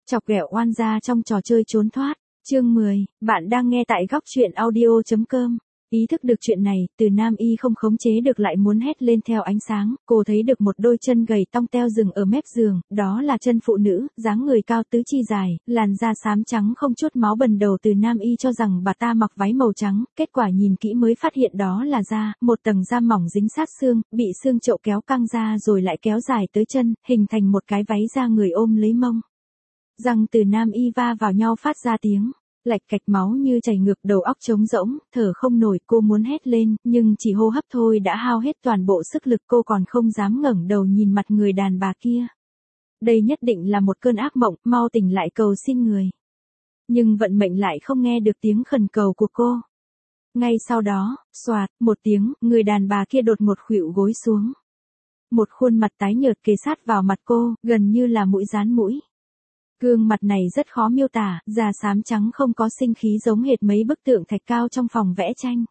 Chọc ghẹo oan gia trong trò chơi trốn thoát. Chương 10, bạn đang nghe tại góc truyện audio.com. Ý thức được chuyện này, Từ Nam Y không khống chế được lại muốn hét lên theo ánh sáng, cô thấy được một đôi chân gầy tong teo dừng ở mép giường, đó là chân phụ nữ, dáng người cao tứ chi dài, làn da xám trắng không chút máu bần đầu. Từ Nam Y cho rằng bà ta mặc váy màu trắng, kết quả nhìn kỹ mới phát hiện đó là da, một tầng da mỏng dính sát xương, bị xương chậu kéo căng ra rồi lại kéo dài tới chân, hình thành một cái váy da người ôm lấy mông. Răng Từ Nam Y va vào nhau phát ra tiếng lạch cạch, máu như chảy ngược, đầu óc trống rỗng, thở không nổi. Cô muốn hét lên, nhưng chỉ hô hấp thôi đã hao hết toàn bộ sức lực, cô còn không dám ngẩng đầu nhìn mặt người đàn bà kia. Đây nhất định là một cơn ác mộng, mau tỉnh lại cầu xin người. Nhưng vận mệnh lại không nghe được tiếng khẩn cầu của cô. Ngay sau đó, xoạt, một tiếng, người đàn bà kia đột ngột khuỵu gối xuống. Một khuôn mặt tái nhợt kề sát vào mặt cô, gần như là mũi dán mũi. Gương mặt này rất khó miêu tả, da xám trắng không có sinh khí giống hệt mấy bức tượng thạch cao trong phòng vẽ tranh.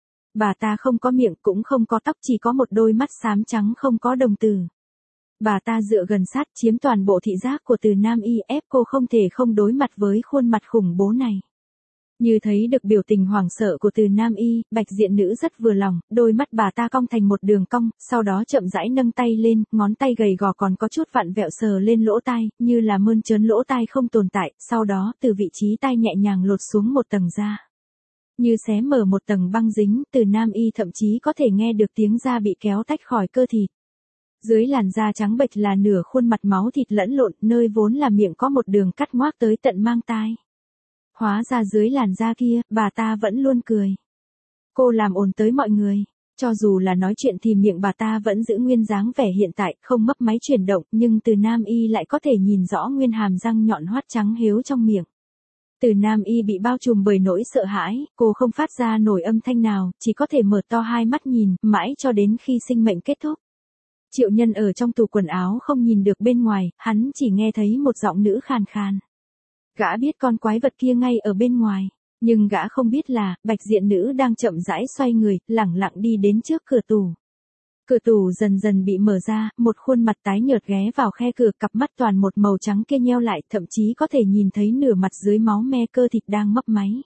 Bà ta không có miệng cũng không có tóc, chỉ có một đôi mắt xám trắng không có đồng tử. Bà ta dựa gần sát chiếm toàn bộ thị giác của Từ Nam Y, ép cô không thể không đối mặt với khuôn mặt khủng bố này. Như thấy được biểu tình hoảng sợ của Từ Nam Y, Bạch Diện Nữ rất vừa lòng, đôi mắt bà ta cong thành một đường cong, sau đó chậm rãi nâng tay lên, ngón tay gầy gò còn có chút vặn vẹo sờ lên lỗ tai, như là mơn trớn lỗ tai không tồn tại, sau đó từ vị trí tai nhẹ nhàng lột xuống một tầng da. Như xé mở một tầng băng dính, Từ Nam Y thậm chí có thể nghe được tiếng da bị kéo tách khỏi cơ thịt. Dưới làn da trắng bệch là nửa khuôn mặt máu thịt lẫn lộn, nơi vốn là miệng có một đường cắt ngoác tới tận mang tai. Hóa ra dưới làn da kia, bà ta vẫn luôn cười. Cô làm ồn tới mọi người. Cho dù là nói chuyện thì miệng bà ta vẫn giữ nguyên dáng vẻ hiện tại, không mấp máy chuyển động, nhưng Từ Nam Y lại có thể nhìn rõ nguyên hàm răng nhọn hoắt trắng héo trong miệng. Từ Nam Y bị bao trùm bởi nỗi sợ hãi, cô không phát ra nổi âm thanh nào, chỉ có thể mở to hai mắt nhìn, mãi cho đến khi sinh mệnh kết thúc. Triệu Nhân ở trong tủ quần áo không nhìn được bên ngoài, hắn chỉ nghe thấy một giọng nữ khàn khàn. Gã biết con quái vật kia ngay ở bên ngoài, nhưng gã không biết là, Bạch Diện Nữ đang chậm rãi xoay người, lẳng lặng đi đến trước cửa tủ. Cửa tủ dần dần bị mở ra, một khuôn mặt tái nhợt ghé vào khe cửa, cặp mắt toàn một màu trắng kia nheo lại, thậm chí có thể nhìn thấy nửa mặt dưới máu me cơ thịt đang mấp máy.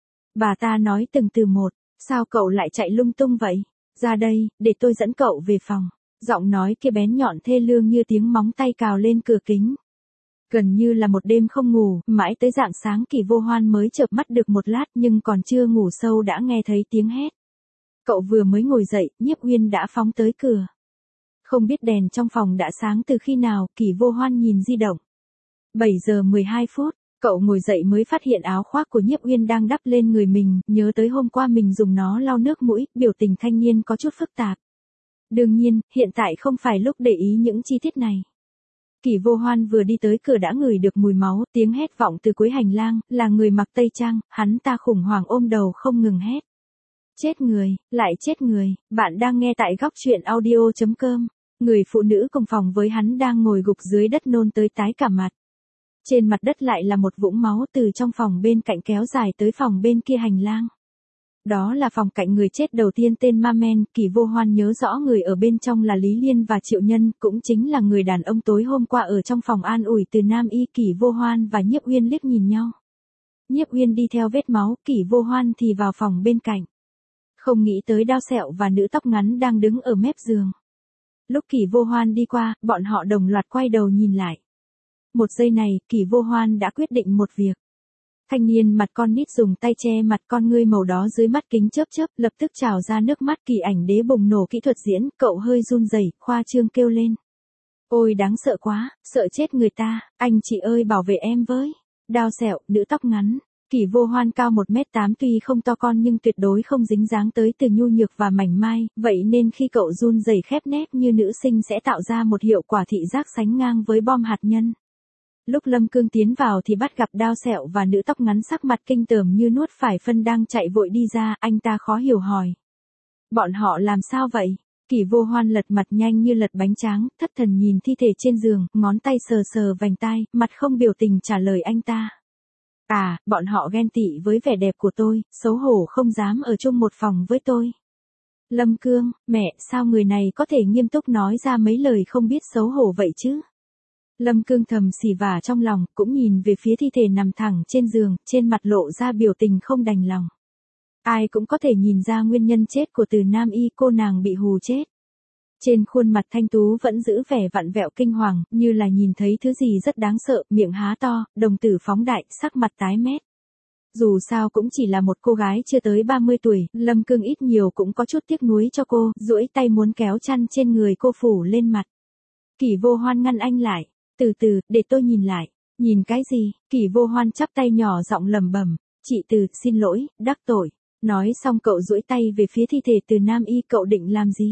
Bà ta nói từng từ một, sao cậu lại chạy lung tung vậy? Ra đây, để tôi dẫn cậu về phòng. Giọng nói kia bén nhọn thê lương như tiếng móng tay cào lên cửa kính. Gần như là một đêm không ngủ, mãi tới rạng sáng Kỳ Vô Hoan mới chợp mắt được một lát, nhưng còn chưa ngủ sâu đã nghe thấy tiếng hét. Cậu vừa mới ngồi dậy, Nhiếp Uyên đã phóng tới cửa. Không biết đèn trong phòng đã sáng từ khi nào, Kỳ Vô Hoan nhìn di động. 7 giờ 12 phút, cậu ngồi dậy mới phát hiện áo khoác của Nhiếp Uyên đang đắp lên người mình, nhớ tới hôm qua mình dùng nó lau nước mũi, biểu tình thanh niên có chút phức tạp. Đương nhiên, hiện tại không phải lúc để ý những chi tiết này. Kỳ Vô Hoan vừa đi tới cửa đã ngửi được mùi máu, tiếng hét vọng từ cuối hành lang, là người mặc tây trang, hắn ta khủng hoảng ôm đầu không ngừng hét. Chết người, lại chết người, bạn đang nghe tại góc truyện audio.com. Người phụ nữ cùng phòng với hắn đang ngồi gục dưới đất nôn tới tái cả mặt. Trên mặt đất lại là một vũng máu từ trong phòng bên cạnh kéo dài tới phòng bên kia hành lang. Đó là phòng cạnh người chết đầu tiên tên Ma Men. Kỳ Vô Hoan nhớ rõ người ở bên trong là Lý Liên và Triệu Nhân, cũng chính là người đàn ông tối hôm qua ở trong phòng an ủi Từ Nam Y. Kỳ Vô Hoan và Nhiếp Uyên liếc nhìn nhau. Nhiếp Uyên đi theo vết máu, Kỳ Vô Hoan thì vào phòng bên cạnh. Không nghĩ tới Đao Sẹo và nữ tóc ngắn đang đứng ở mép giường. Lúc Kỳ Vô Hoan đi qua, bọn họ đồng loạt quay đầu nhìn lại. Một giây này, Kỳ Vô Hoan đã quyết định một việc. Thanh niên mặt con nít dùng tay che mặt, con ngươi màu đó dưới mắt kính chớp chớp, lập tức trào ra nước mắt. Kỳ Ảnh Đế bùng nổ kỹ thuật diễn, cậu hơi run rẩy, khoa trương kêu lên. Ôi đáng sợ quá, sợ chết người ta, anh chị ơi bảo vệ em với. Đao Sẹo, nữ tóc ngắn. Kỳ Vô Hoan cao 1m8 tuy không to con nhưng tuyệt đối không dính dáng tới từ nhu nhược và mảnh mai, vậy nên khi cậu run rẩy khép nép như nữ sinh sẽ tạo ra một hiệu quả thị giác sánh ngang với bom hạt nhân. Lúc Lâm Cương tiến vào thì bắt gặp Đao Sẹo và nữ tóc ngắn sắc mặt kinh tởm như nuốt phải phân đang chạy vội đi ra, anh ta khó hiểu hỏi. Bọn họ làm sao vậy? Kỳ Vô Hoan lật mặt nhanh như lật bánh tráng, thất thần nhìn thi thể trên giường, ngón tay sờ sờ vành tai, mặt không biểu tình trả lời anh ta. À, bọn họ ghen tị với vẻ đẹp của tôi, xấu hổ không dám ở chung một phòng với tôi. Lâm Cương, mẹ, sao người này có thể nghiêm túc nói ra mấy lời không biết xấu hổ vậy chứ? Lâm Cương thầm xì vả trong lòng, cũng nhìn về phía thi thể nằm thẳng trên giường, trên mặt lộ ra biểu tình không đành lòng. Ai cũng có thể nhìn ra nguyên nhân chết của Từ Nam Y, cô nàng bị hù chết. Trên khuôn mặt thanh tú vẫn giữ vẻ vặn vẹo kinh hoàng, như là nhìn thấy thứ gì rất đáng sợ, miệng há to, đồng tử phóng đại, sắc mặt tái mét. Dù sao cũng chỉ là một cô gái chưa tới 30 tuổi, Lâm Cương ít nhiều cũng có chút tiếc nuối cho cô, duỗi tay muốn kéo chăn trên người cô phủ lên mặt. Kỷ Vô Hoan ngăn anh lại, từ từ, để tôi nhìn lại. Nhìn cái gì? Kỷ Vô Hoan chắp tay nhỏ giọng lẩm bẩm, chị Từ, xin lỗi, đắc tội. Nói xong cậu duỗi tay về phía thi thể Từ Nam Y, cậu định làm gì?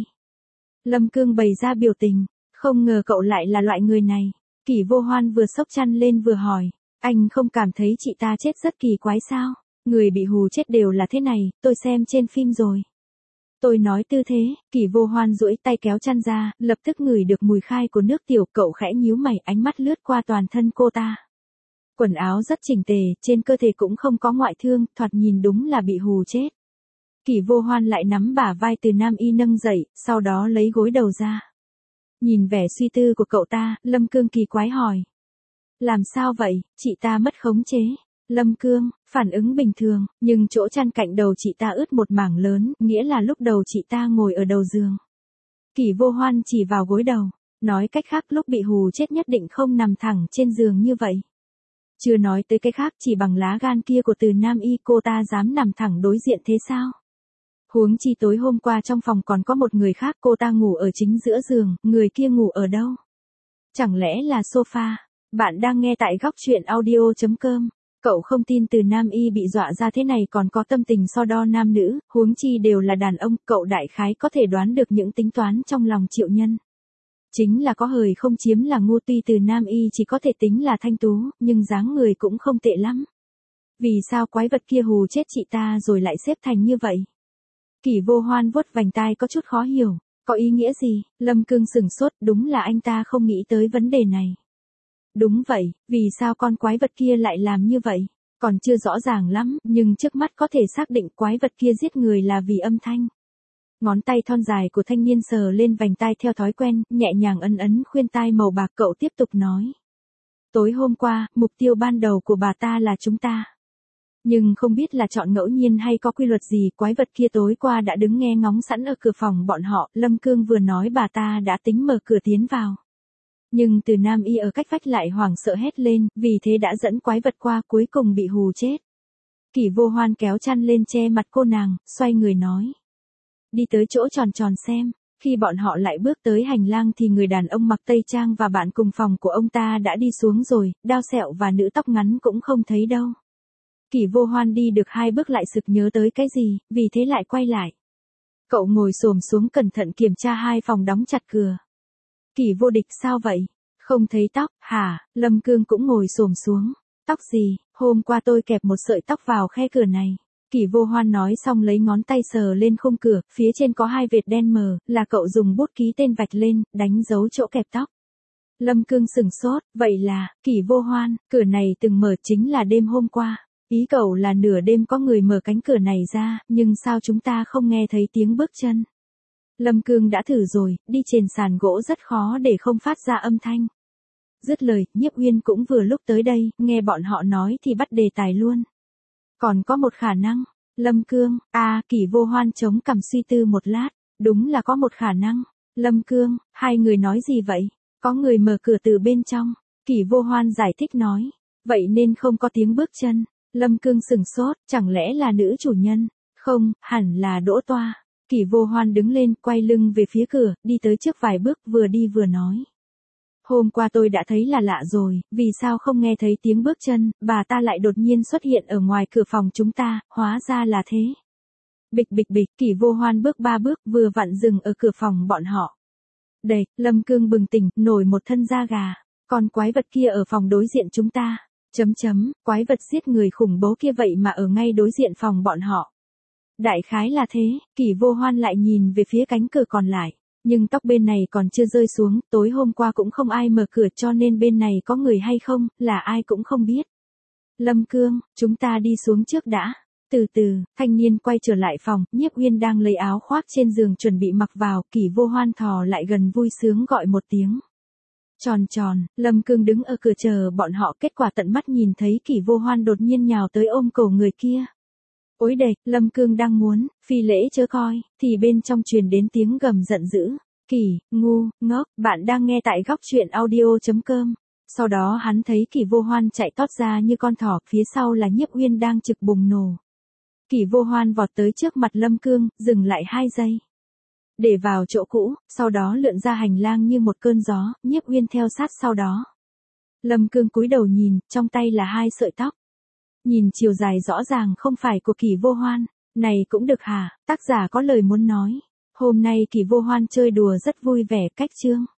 Lâm Cương bày ra biểu tình, không ngờ cậu lại là loại người này. Kỷ Vô Hoan vừa xốc chăn lên vừa hỏi, anh không cảm thấy chị ta chết rất kỳ quái sao? Người bị hù chết đều là thế này, tôi xem trên phim rồi. Tôi nói tư thế, Kỷ Vô Hoan duỗi tay kéo chăn ra, lập tức ngửi được mùi khai của nước tiểu, cậu khẽ nhíu mày, ánh mắt lướt qua toàn thân cô ta. Quần áo rất chỉnh tề, trên cơ thể cũng không có ngoại thương, thoạt nhìn đúng là bị hù chết. Kỷ Vô Hoan lại nắm bả vai Từ Nam Y nâng dậy, sau đó lấy gối đầu ra. Nhìn vẻ suy tư của cậu ta, Lâm Cương kỳ quái hỏi. Làm sao vậy, chị ta mất khống chế. Lâm Cương, phản ứng bình thường, nhưng chỗ chăn cạnh đầu chị ta ướt một mảng lớn, nghĩa là lúc đầu chị ta ngồi ở đầu giường. Kỷ Vô Hoan chỉ vào gối đầu, nói cách khác lúc bị hù chết nhất định không nằm thẳng trên giường như vậy. Chưa nói tới cái khác, chỉ bằng lá gan kia của Từ Nam Y cô ta dám nằm thẳng đối diện thế sao? Huống chi tối hôm qua trong phòng còn có một người khác, cô ta ngủ ở chính giữa giường, người kia ngủ ở đâu? Chẳng lẽ là sofa? Bạn đang nghe tại góc truyện audio.com. Cậu không tin Từ Nam Y bị dọa ra thế này còn có tâm tình so đo nam nữ, huống chi đều là đàn ông, cậu đại khái có thể đoán được những tính toán trong lòng Triệu Nhân. Chính là có hời không chiếm là ngu, tuy Từ Nam Y chỉ có thể tính là thanh tú, nhưng dáng người cũng không tệ lắm. Vì sao quái vật kia hù chết chị ta rồi lại xếp thành như vậy? Kỷ Vô Hoan vuốt vành tai có chút khó hiểu, có ý nghĩa gì? Lâm Cương sửng sốt, đúng là anh ta không nghĩ tới vấn đề này. Đúng vậy, vì sao con quái vật kia lại làm như vậy? Còn chưa rõ ràng lắm, nhưng trước mắt có thể xác định quái vật kia giết người là vì âm thanh. Ngón tay thon dài của thanh niên sờ lên vành tai theo thói quen, nhẹ nhàng ấn ấn khuyên tai màu bạc, cậu tiếp tục nói. Tối hôm qua, mục tiêu ban đầu của bà ta là chúng ta. Nhưng không biết là chọn ngẫu nhiên hay có quy luật gì, quái vật kia tối qua đã đứng nghe ngóng sẵn ở cửa phòng bọn họ, Lâm Cương vừa nói bà ta đã tính mở cửa tiến vào. Nhưng Từ Nam Y ở cách vách lại hoảng sợ hét lên, vì thế đã dẫn quái vật qua, cuối cùng bị hù chết. Kỷ Vô Hoan kéo chăn lên che mặt cô nàng, xoay người nói. Đi tới chỗ tròn tròn xem. Khi bọn họ lại bước tới hành lang thì người đàn ông mặc tây trang và bạn cùng phòng của ông ta đã đi xuống rồi, đao sẹo và nữ tóc ngắn cũng không thấy đâu. Kỷ Vô Hoan đi được 2 bước lại sực nhớ tới cái gì, vì thế lại quay lại. Cậu ngồi xổm xuống cẩn thận kiểm tra 2 phòng đóng chặt cửa. Kỷ Vô Địch, sao vậy? Không thấy tóc, hả? Lâm Cương cũng ngồi xổm xuống. Tóc gì? Hôm qua tôi kẹp một sợi tóc vào khe cửa này. Kỷ Vô Hoan nói xong lấy ngón tay sờ lên khung cửa, phía trên có 2 vệt đen mờ, là cậu dùng bút ký tên vạch lên, đánh dấu chỗ kẹp tóc. Lâm Cương sửng sốt, vậy là, Kỷ Vô Hoan, cửa này từng mở chính là đêm hôm qua. Ý cậu là nửa đêm có người mở cánh cửa này ra, nhưng sao chúng ta không nghe thấy tiếng bước chân? Lâm Cương đã thử rồi, đi trên sàn gỗ rất khó để không phát ra âm thanh. Dứt lời, Nhiếp Uyên cũng vừa lúc tới đây, nghe bọn họ nói thì bắt đề tài luôn. Còn có một khả năng, Lâm Cương, Kỷ Vô Hoan chống cằm suy tư một lát, đúng là có một khả năng. Lâm Cương, hai người nói gì vậy? Có người mở cửa từ bên trong. Kỷ Vô Hoan giải thích nói, vậy nên không có tiếng bước chân. Lâm Cương sửng sốt, chẳng lẽ là nữ chủ nhân? Không, hẳn là Đỗ Toa. Kỷ Vô Hoan đứng lên, quay lưng về phía cửa, đi tới trước vài bước, vừa đi vừa nói. Hôm qua tôi đã thấy là lạ rồi, vì sao không nghe thấy tiếng bước chân, bà ta lại đột nhiên xuất hiện ở ngoài cửa phòng chúng ta, hóa ra là thế. Bịch bịch bịch, Kỷ Vô Hoan bước 3 bước, vừa vặn dừng ở cửa phòng bọn họ. Đây, Lâm Cương bừng tỉnh, nổi một thân da gà. Còn quái vật kia ở phòng đối diện chúng ta. Quái vật giết người khủng bố kia vậy mà ở ngay đối diện phòng bọn họ. Đại khái là thế, Kỷ Vô Hoan lại nhìn về phía cánh cửa còn lại. Nhưng tóc bên này còn chưa rơi xuống, tối hôm qua cũng không ai mở cửa cho nên bên này có người hay không, là ai cũng không biết. Lâm Cương, chúng ta đi xuống trước đã. Từ từ, thanh niên quay trở lại phòng, Nhiếp Uyên đang lấy áo khoác trên giường chuẩn bị mặc vào, Kỷ Vô Hoan thò lại gần vui sướng gọi một tiếng. Tròn tròn, Lâm Cương đứng ở cửa chờ bọn họ, kết quả tận mắt nhìn thấy Kỷ Vô Hoan đột nhiên nhào tới ôm cổ người kia. Ối đệt, Lâm Cương đang muốn, phi lễ chớ coi, thì bên trong truyền đến tiếng gầm giận dữ. Kỷ, ngu, ngốc, bạn đang nghe tại góc truyện audio.com. Sau đó hắn thấy Kỷ Vô Hoan chạy tót ra như con thỏ, phía sau là Nhiếp Uyên đang trực bùng nổ. Kỷ Vô Hoan vọt tới trước mặt Lâm Cương, dừng lại 2 giây. Để vào chỗ cũ, sau đó lượn ra hành lang như một cơn gió, Nhiếp Uyên theo sát sau đó. Lâm Cương cúi đầu nhìn, trong tay là 2 sợi tóc. Nhìn chiều dài rõ ràng không phải của Kỷ Vô Hoan, này cũng được hả, tác giả có lời muốn nói. Hôm nay Kỷ Vô Hoan chơi đùa rất vui vẻ, cách chương.